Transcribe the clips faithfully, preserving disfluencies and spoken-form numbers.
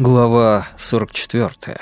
Глава сорок четвёртая.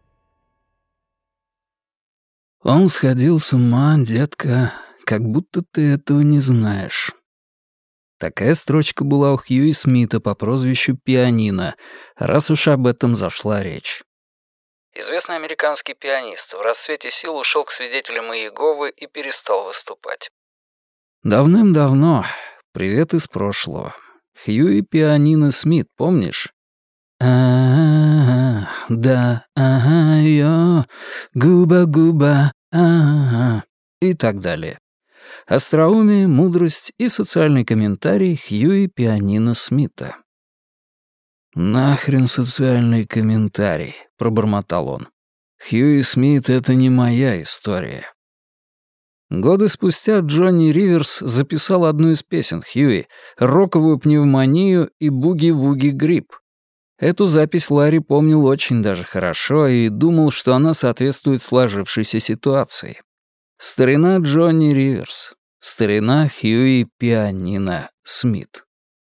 «Он сходил с ума, детка, как будто ты этого не знаешь». Такая строчка была у Хьюи Смита по прозвищу «Пианино», раз уж об этом зашла речь. Известный американский пианист в расцвете сил ушел к свидетелям Иеговы и перестал выступать. Давным-давно. Привет из прошлого. Хьюи Пианино Смит, помнишь? А-а-а, да, ага, ё, губа-губа, ага, и так далее. Остроумие, мудрость и социальный комментарий Хьюи Пианино Смита. «Нахрен социальный комментарий», — пробормотал он. «Хьюи Смит — это не моя история». Годы спустя Джонни Риверс записал одну из песен Хьюи, «Роковую пневмонию» и «Буги-вуги-грипп». Эту запись Ларри помнил очень даже хорошо и думал, что она соответствует сложившейся ситуации. Старина Джонни Риверс. Старина Хьюи Пианино Смит.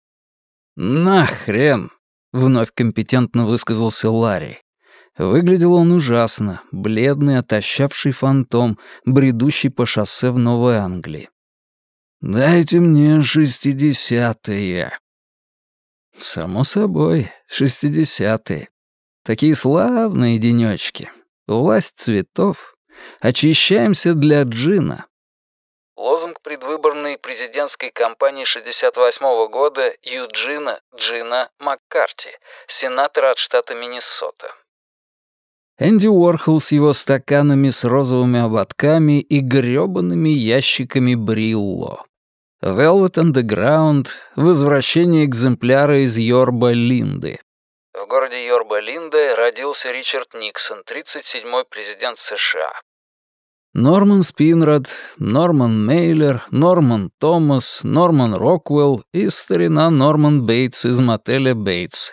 «Нахрен!» — вновь компетентно высказался Ларри. Выглядел он ужасно, бледный, отощавший фантом, бредущий по шоссе в Новой Англии. «Дайте мне шестидесятые». Само собой, шестидесятые. Такие славные денёчки. Власть цветов. Очищаемся для джина. Лозунг предвыборной президентской кампании шестьдесят восьмого года Юджина Джина Маккарти, сенатора от штата Миннесота. Энди Уорхол с его стаканами с розовыми ободками и грёбаными ящиками Брилло. Velvet Underground — возвращение экземпляра из Йорба-Линды. В городе Йорба-Линда родился Ричард Никсон, тридцать седьмой президент США. Норман Спинрад, Норман Мейлер, Норман Томас, Норман Роквелл и старина Норман Бейтс из мотеля Бейтс.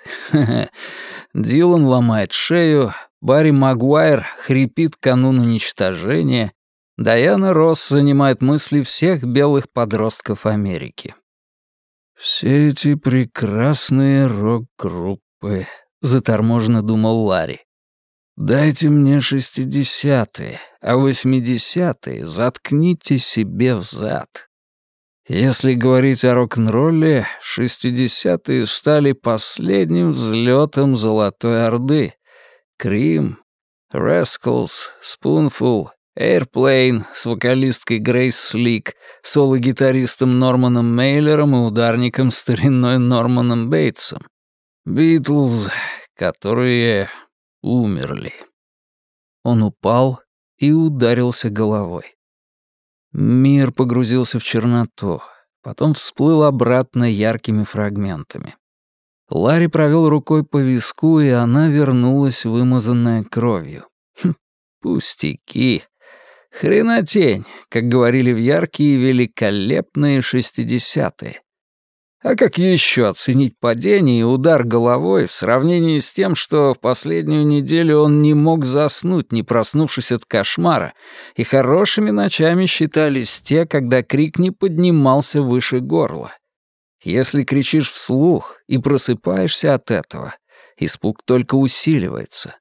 Дилан ломает шею, Барри Магуайр хрипит канун уничтожения, Дайана Росс занимает мысли всех белых подростков Америки. «Все эти прекрасные рок-группы», — заторможенно думал Ларри. «Дайте мне шестидесятые, а восьмидесятые заткните себе взад». Если говорить о рок-н-ролле, шестидесятые стали последним взлетом Золотой Орды. Крим, Rascals, Spoonful, Airplane с вокалисткой Грейс Слик, соло-гитаристом Норманом Мейлером и ударником стариной Норманом Бейтсом. Битлз, которые умерли. Он упал и ударился головой. Мир погрузился в черноту, потом всплыл обратно яркими фрагментами. Ларри провел рукой по виску, и она вернулась, вымазанная кровью. Хм, пустяки. Хренотень, как говорили в яркие и великолепные шестидесятые. А как еще оценить падение и удар головой в сравнении с тем, что в последнюю неделю он не мог заснуть, не проснувшись от кошмара, и хорошими ночами считались те, когда крик не поднимался выше горла? Если кричишь вслух и просыпаешься от этого, испуг только усиливается.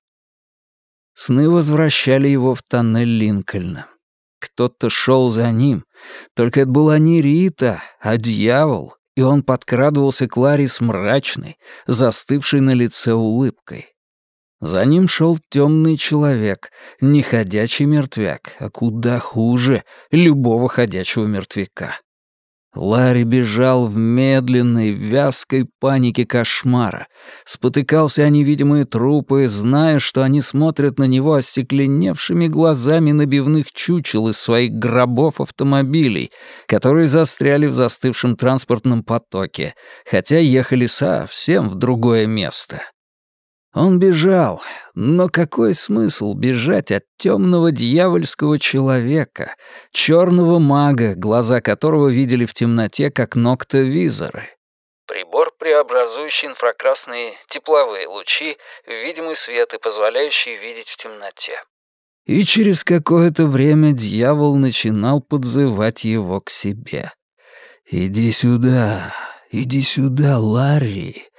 Сны возвращали его в тоннель Линкольна. Кто-то шел за ним, только это была не Рита, а дьявол, и он подкрадывался к Ларри с мрачной, застывшей на лице улыбкой. За ним шел темный человек, не ходячий мертвяк, а куда хуже любого ходячего мертвяка. Ларри бежал в медленной, вязкой панике кошмара, спотыкался о невидимые трупы, зная, что они смотрят на него остекленевшими глазами набивных чучел из своих гробов автомобилей, которые застряли в застывшем транспортном потоке, хотя ехали совсем в другое место. Он бежал, но какой смысл бежать от темного дьявольского человека, черного мага, глаза которого видели в темноте, как ноктовизоры? Прибор, преобразующий инфракрасные тепловые лучи в видимый свет и позволяющий видеть в темноте. И через какое-то время дьявол начинал подзывать его к себе. «Иди сюда, иди сюда, Ларри,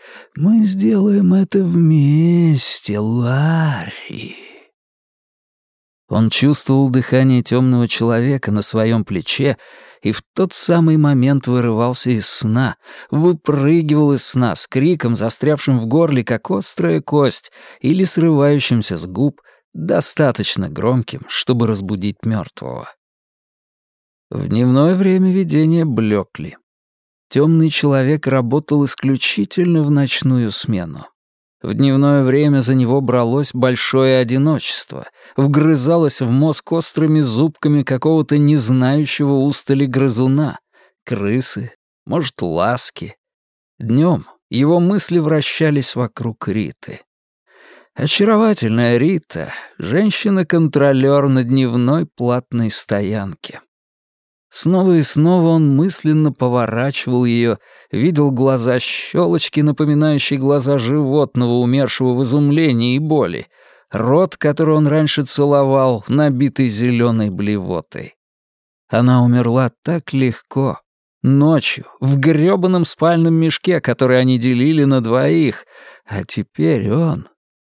Мы сделаем это вместе, Ларри». Он чувствовал дыхание темного человека на своем плече и в тот самый момент вырывался из сна, выпрыгивал из сна с криком, застрявшим в горле, как острая кость, или срывающимся с губ, достаточно громким, чтобы разбудить мертвого. В дневное время видения блекли. Темный человек работал исключительно в ночную смену. В дневное время за него бралось большое одиночество, вгрызалось в мозг острыми зубками какого-то незнающего устали грызуна, крысы, может, ласки. Днем его мысли вращались вокруг Риты. Очаровательная Рита — женщина-контролёр на дневной платной стоянке. Снова и снова он мысленно поворачивал ее, видел глаза-щелочки, напоминающие глаза животного, умершего в изумлении и боли, рот, который он раньше целовал, набитый зеленой блевотой. Она умерла так легко, ночью, в грёбаном спальном мешке, который они делили на двоих, а теперь он...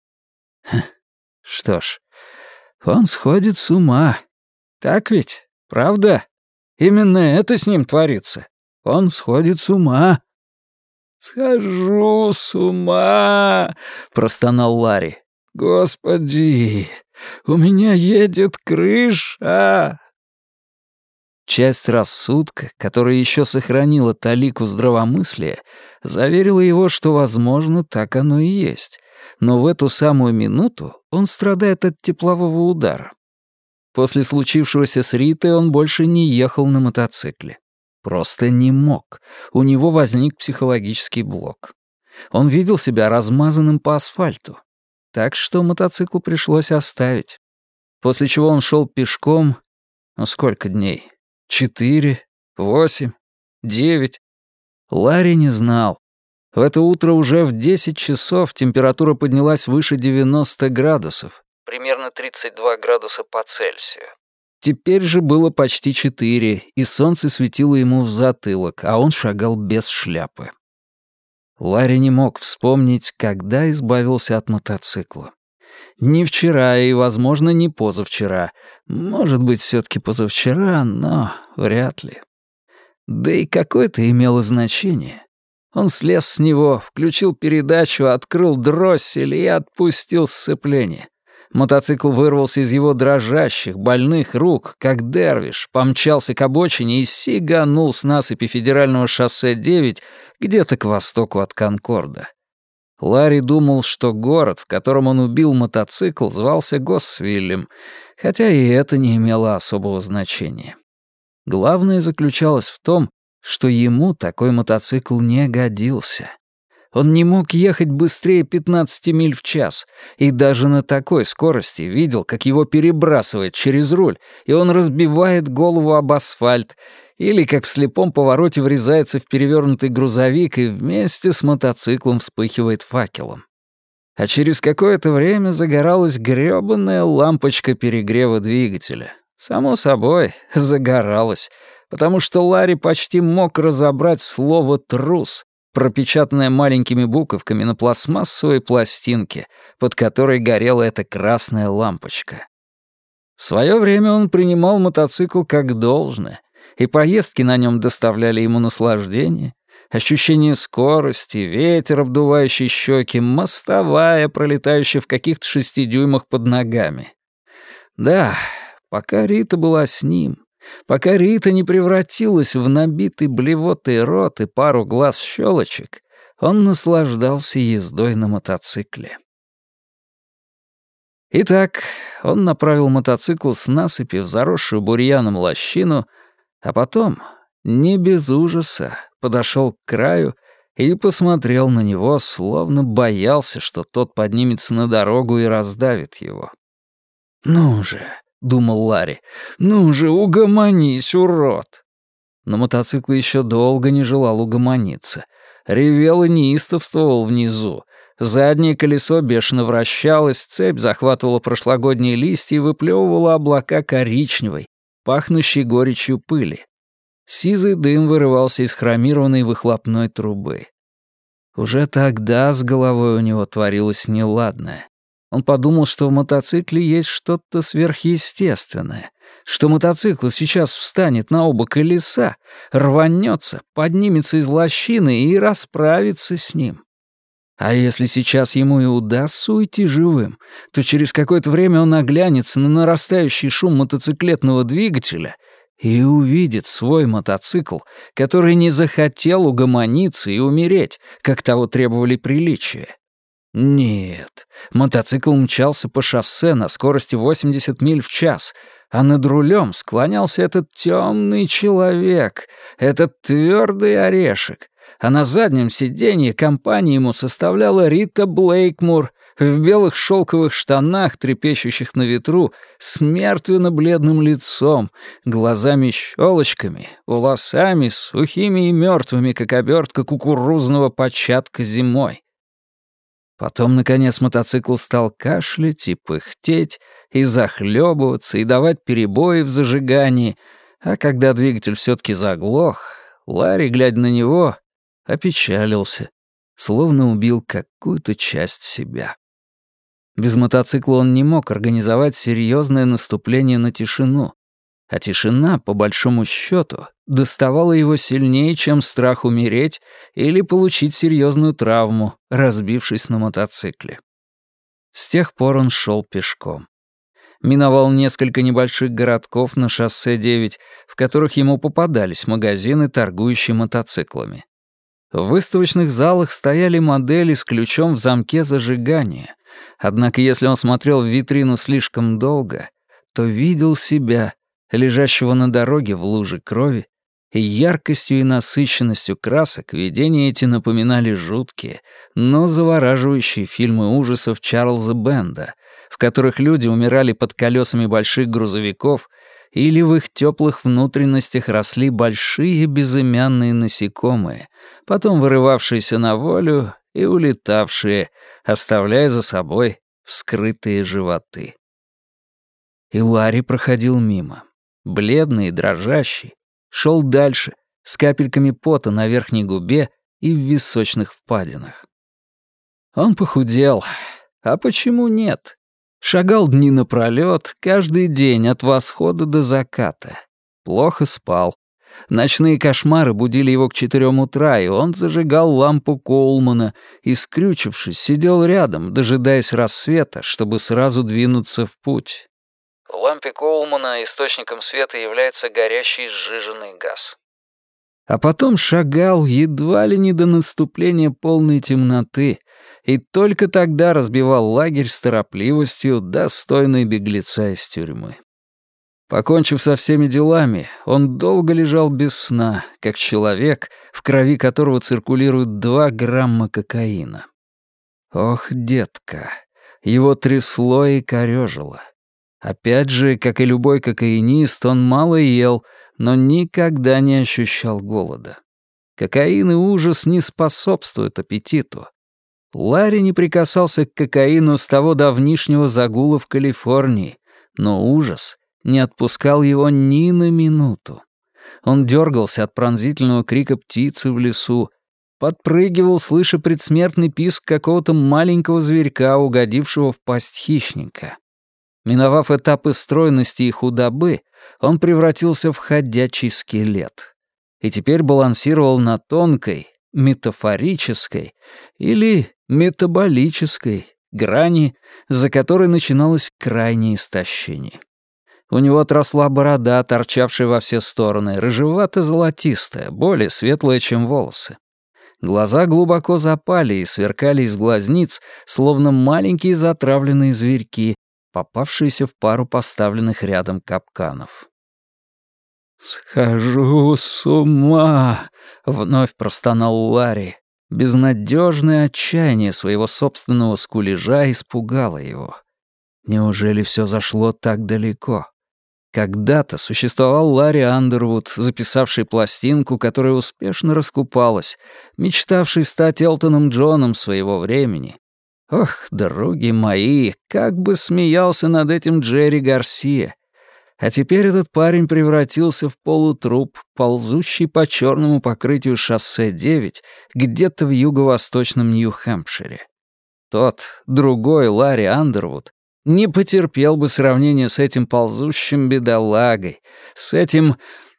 Что ж, он сходит с ума. Так ведь, правда? Именно это с ним творится. Он сходит с ума. «Схожу с ума!» — простонал Ларри. «Господи, у меня едет крыша!» Часть рассудка, которая еще сохранила талику здравомыслия, заверила его, что, возможно, так оно и есть. Но в эту самую минуту он страдает от теплового удара. После случившегося с Ритой он больше не ехал на мотоцикле. Просто не мог. У него возник психологический блок. Он видел себя размазанным по асфальту. Так что мотоцикл пришлось оставить. После чего он шел пешком... Ну, сколько дней? Четыре? Восемь? Девять? Ларри не знал. В это утро уже в десять часов температура поднялась выше девяноста градусов. Примерно тридцать два градуса по Цельсию. Теперь же было почти четыре, и солнце светило ему в затылок, а он шагал без шляпы. Ларри не мог вспомнить, когда избавился от мотоцикла. Не вчера и, возможно, не позавчера. Может быть, все-таки позавчера, но вряд ли. Да и какое это имело значение. Он слез с него, включил передачу, открыл дроссель и отпустил сцепление. Мотоцикл вырвался из его дрожащих, больных рук, как дервиш, помчался к обочине и сиганул с насыпи федерального шоссе девять где-то к востоку от Конкорда. Ларри думал, что город, в котором он убил мотоцикл, звался Госвиллем, хотя и это не имело особого значения. Главное заключалось в том, что ему такой мотоцикл не годился. Он не мог ехать быстрее пятнадцати миль в час, и даже на такой скорости видел, как его перебрасывает через руль, и он разбивает голову об асфальт, или как в слепом повороте врезается в перевернутый грузовик и вместе с мотоциклом вспыхивает факелом. А через какое-то время загоралась грёбаная лампочка перегрева двигателя. Само собой, загоралась, потому что Ларри почти мог разобрать слово «трус», пропечатанная маленькими буковками на пластмассовой пластинке, под которой горела эта красная лампочка. В свое время он принимал мотоцикл как должное, и поездки на нем доставляли ему наслаждение, ощущение скорости, ветер, обдувающий щеки, мостовая, пролетающая в каких-то шести дюймах под ногами. Да, пока Рита была с ним, пока Рита не превратилась в набитый блевотой рот и пару глаз-щелочек, он наслаждался ездой на мотоцикле. Итак, он направил мотоцикл с насыпи в заросшую бурьяном лощину, а потом, не без ужаса, подошел к краю и посмотрел на него, словно боялся, что тот поднимется на дорогу и раздавит его. «Ну же!» — думал Ларри. «Ну же, угомонись, урод!» Но мотоцикл еще долго не желал угомониться. Ревел и неистовствовал внизу. Заднее колесо бешено вращалось, цепь захватывала прошлогодние листья и выплевывала облака коричневой, пахнущей горечью пыли. Сизый дым вырывался из хромированной выхлопной трубы. Уже тогда с головой у него творилось неладное. Он подумал, что в мотоцикле есть что-то сверхъестественное, что мотоцикл сейчас встанет на оба колеса, рванется, поднимется из лощины и расправится с ним. А если сейчас ему и удастся уйти живым, то через какое-то время он оглянется на нарастающий шум мотоциклетного двигателя и увидит свой мотоцикл, который не захотел угомониться и умереть, как того требовали приличия. Нет, мотоцикл мчался по шоссе на скорости восемьдесят миль в час, а над рулем склонялся этот темный человек, этот твердый орешек, а на заднем сиденье компании ему составляла Рита Блейкмур в белых шелковых штанах, трепещущих на ветру, с мертвенно-бледным лицом, глазами-щелочками, волосами сухими и мертвыми, как обертка кукурузного початка зимой. Потом, наконец, мотоцикл стал кашлять и пыхтеть, и захлебываться, и давать перебои в зажигании, а когда двигатель все-таки заглох, Ларри, глядя на него, опечалился, словно убил какую-то часть себя. Без мотоцикла он не мог организовать серьезное наступление на тишину, а тишина, по большому счету, доставала его сильнее, чем страх умереть или получить серьезную травму, разбившись на мотоцикле. С тех пор он шел пешком. Миновал несколько небольших городков на шоссе девять, в которых ему попадались магазины, торгующие мотоциклами. В выставочных залах стояли модели с ключом в замке зажигания, однако если он смотрел в витрину слишком долго, то видел себя, лежащего на дороге в луже крови, и яркостью и насыщенностью красок видения эти напоминали жуткие, но завораживающие фильмы ужасов Чарльза Бенда, в которых люди умирали под колесами больших грузовиков или в их теплых внутренностях росли большие безымянные насекомые, потом вырывавшиеся на волю и улетавшие, оставляя за собой вскрытые животы. И Ларри проходил мимо, бледный и дрожащий, шел дальше, с капельками пота на верхней губе и в височных впадинах. Он похудел. А почему нет? Шагал дни напролёт, каждый день от восхода до заката. Плохо спал. Ночные кошмары будили его к четырем утра, и он зажигал лампу Коулмана и, скрючившись, сидел рядом, дожидаясь рассвета, чтобы сразу двинуться в путь. В лампе Коулмана источником света является горящий сжиженный газ. А потом шагал едва ли не до наступления полной темноты, и только тогда разбивал лагерь с торопливостью, достойной беглеца из тюрьмы. Покончив со всеми делами, он долго лежал без сна, как человек, в крови которого циркулирует два грамма кокаина. Ох, детка, его трясло и корёжило. Опять же, как и любой кокаинист, он мало ел, но никогда не ощущал голода. Кокаин и ужас не способствуют аппетиту. Ларри не прикасался к кокаину с того давнишнего загула в Калифорнии, но ужас не отпускал его ни на минуту. Он дергался от пронзительного крика птицы в лесу, подпрыгивал, слыша предсмертный писк какого-то маленького зверька, угодившего в пасть хищника. Миновав этапы стройности и худобы, он превратился в ходячий скелет. И теперь балансировал на тонкой, метафорической или метаболической грани, за которой начиналось крайнее истощение. У него отросла борода, торчавшая во все стороны, рыжевато-золотистая, более светлая, чем волосы. Глаза глубоко запали и сверкали из глазниц, словно маленькие затравленные зверьки, попавшиеся в пару поставленных рядом капканов. «Схожу с ума!» — вновь простонал Ларри. Безнадежное отчаяние своего собственного скулежа испугало его. Неужели все зашло так далеко? Когда-то существовал Ларри Андервуд, записавший пластинку, которая успешно раскупалась, мечтавший стать Элтоном Джоном своего времени. Ох, други мои, как бы смеялся над этим Джерри Гарсия. А теперь этот парень превратился в полутруп, ползущий по черному покрытию шоссе девять где-то в юго-восточном Нью-Хэмпшире. Тот, другой Ларри Андервуд, не потерпел бы сравнения с этим ползущим бедолагой, с этим...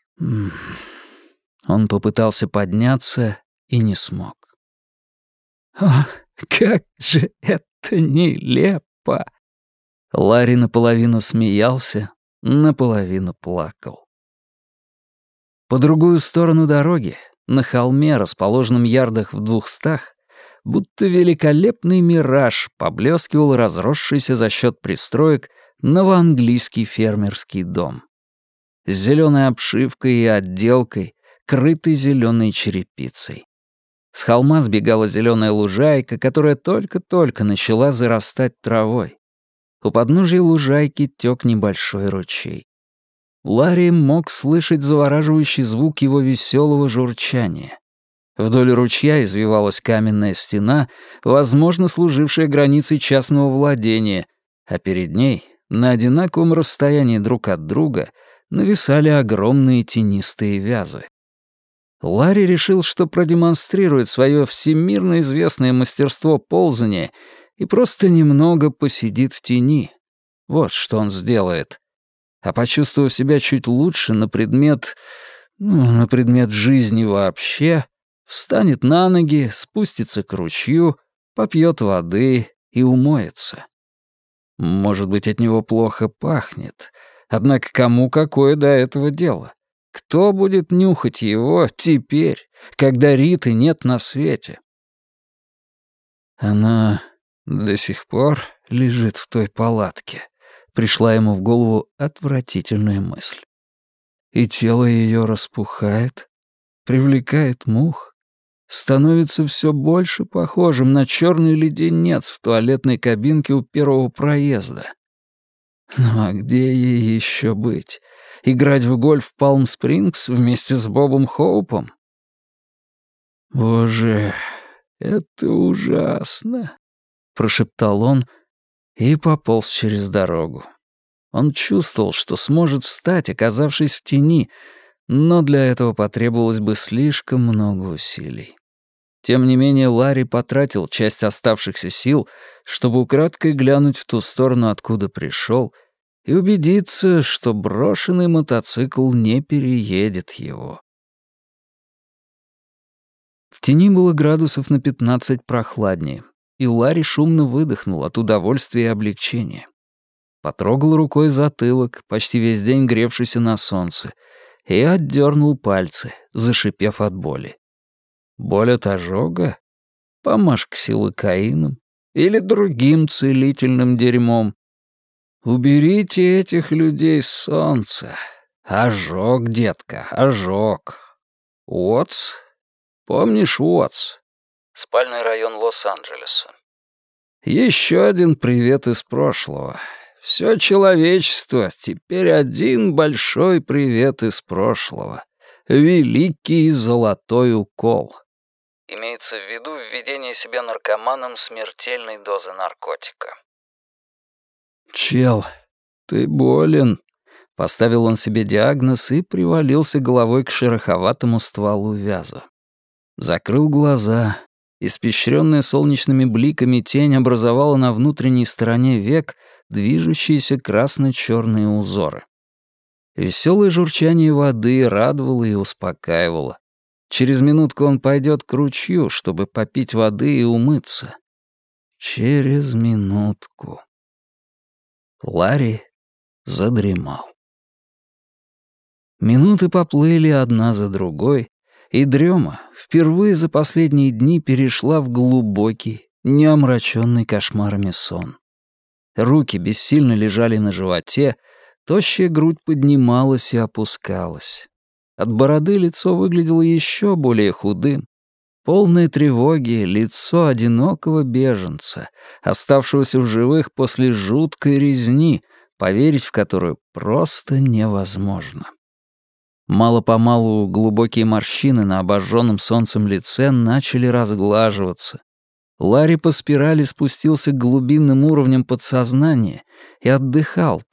Он попытался подняться и не смог. «О, как же это нелепо!» Ларри наполовину смеялся, наполовину плакал. По другую сторону дороги, на холме, расположенном ярдах в двухстах, будто великолепный мираж поблескивал разросшийся за счет пристроек новоанглийский фермерский дом. С зеленой обшивкой и отделкой, крытый зеленой черепицей. С холма сбегала зеленая лужайка, которая только-только начала зарастать травой. У подножия лужайки тек небольшой ручей. Ларри мог слышать завораживающий звук его веселого журчания. Вдоль ручья извивалась каменная стена, возможно, служившая границей частного владения, а перед ней, на одинаковом расстоянии друг от друга, нависали огромные тенистые вязы. Ларри решил, что продемонстрирует свое всемирно известное мастерство ползания и просто немного посидит в тени. Вот что он сделает. А почувствовав себя чуть лучше на предмет... ну, на предмет жизни вообще, встанет на ноги, спустится к ручью, попьет воды и умоется. Может быть, от него плохо пахнет. Однако кому какое до этого дело? Кто будет нюхать его теперь, когда Риты нет на свете? Она до сих пор лежит в той палатке. Пришла ему в голову отвратительная мысль. И тело ее распухает, привлекает мух, становится все больше похожим на черный леденец в туалетной кабинке у первого проезда. Ну а где ей еще быть? Играть в гольф в Палм-Спрингс вместе с Бобом Хоупом? «Боже, это ужасно», — прошептал он и пополз через дорогу. Он чувствовал, что сможет встать, оказавшись в тени, но для этого потребовалось бы слишком много усилий. Тем не менее, Ларри потратил часть оставшихся сил, чтобы украдкой глянуть в ту сторону, откуда пришел, и убедиться, что брошенный мотоцикл не переедет его. В тени было градусов на пятнадцать прохладнее, и Ларри шумно выдохнул от удовольствия и облегчения. Потрогал рукой затылок, почти весь день гревшийся на солнце, и отдернул пальцы, зашипев от боли. Боль от ожога? Помажь-ка силокаином или другим целительным дерьмом. Уберите этих людей с солнца. Ожог, детка, ожог. Уотс? Помнишь Уотс? Спальный район Лос-Анджелеса. Еще один привет из прошлого. Все человечество теперь один большой привет из прошлого. Великий золотой укол. Имеется в виду введение себе наркоманом смертельной дозы наркотика. «Чел, ты болен», — поставил он себе диагноз и привалился головой к шероховатому стволу вяза. Закрыл глаза. Испещренная солнечными бликами тень образовала на внутренней стороне век движущиеся красно-черные узоры. Веселое журчание воды радовало и успокаивало. Через минутку он пойдет к ручью, чтобы попить воды и умыться. Через минутку. Ларри задремал. Минуты поплыли одна за другой, и дрема впервые за последние дни перешла в глубокий, не омраченный кошмарами сон. Руки бессильно лежали на животе, тощая грудь поднималась и опускалась. От бороды лицо выглядело еще более худым. Полное тревоги лицо одинокого беженца, оставшегося в живых после жуткой резни, поверить в которую просто невозможно. Мало-помалу глубокие морщины на обожженном солнцем лице начали разглаживаться. Ларри по спирали спустился к глубинным уровням подсознания и отдыхал там,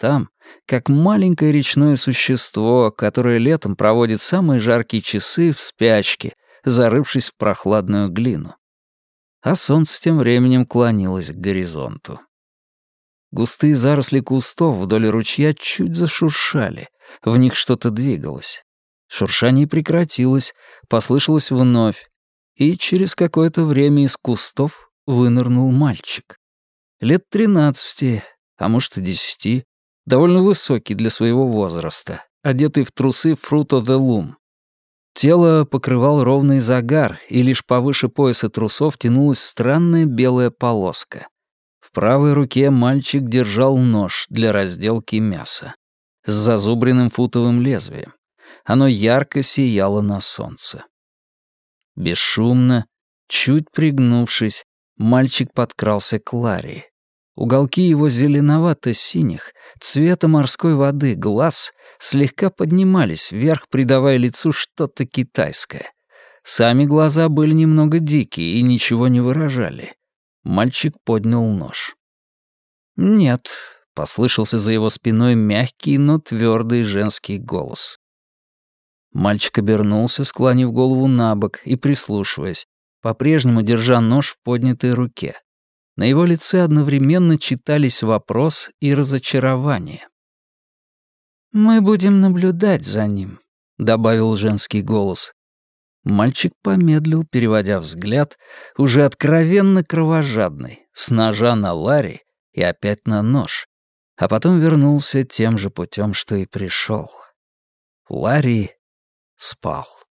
как маленькое речное существо, которое летом проводит самые жаркие часы в спячке, зарывшись в прохладную глину. А солнце тем временем клонилось к горизонту. Густые заросли кустов вдоль ручья чуть зашуршали, в них что-то двигалось. Шуршание прекратилось, послышалось вновь, и через какое-то время из кустов вынырнул мальчик. Лет тринадцати, а может и десяти, довольно высокий для своего возраста, одетый в трусы Fruit of the Loom. Тело покрывал ровный загар, и лишь повыше пояса трусов тянулась странная белая полоска. В правой руке мальчик держал нож для разделки мяса с зазубренным футовым лезвием. Оно ярко сияло на солнце. Бесшумно, чуть пригнувшись, мальчик подкрался к Ларри. Уголки его зеленовато-синих, цвета морской воды глаз слегка поднимались вверх, придавая лицу что-то китайское. Сами глаза были немного дикие и ничего не выражали. Мальчик поднял нож. «Нет», — послышался за его спиной мягкий, но твердый женский голос. Мальчик обернулся, склонив голову на бок и прислушиваясь, по-прежнему держа нож в поднятой руке. На его лице одновременно читались вопрос и разочарование. «Мы будем наблюдать за ним», — добавил женский голос. Мальчик помедлил, переводя взгляд, уже откровенно кровожадный, с ножа на Ларри и опять на нож, а потом вернулся тем же путем, что и пришел. Ларри спал.